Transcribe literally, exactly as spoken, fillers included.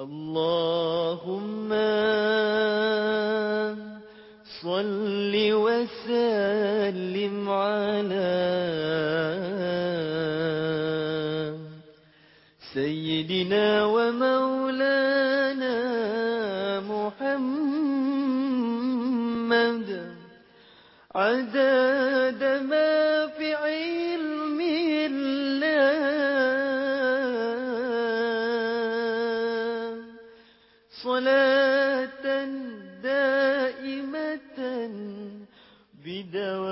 اللهم صل وسلم على سيدنا ومولانا محمد عدد ما في علم الله صلاة دائمة بدوام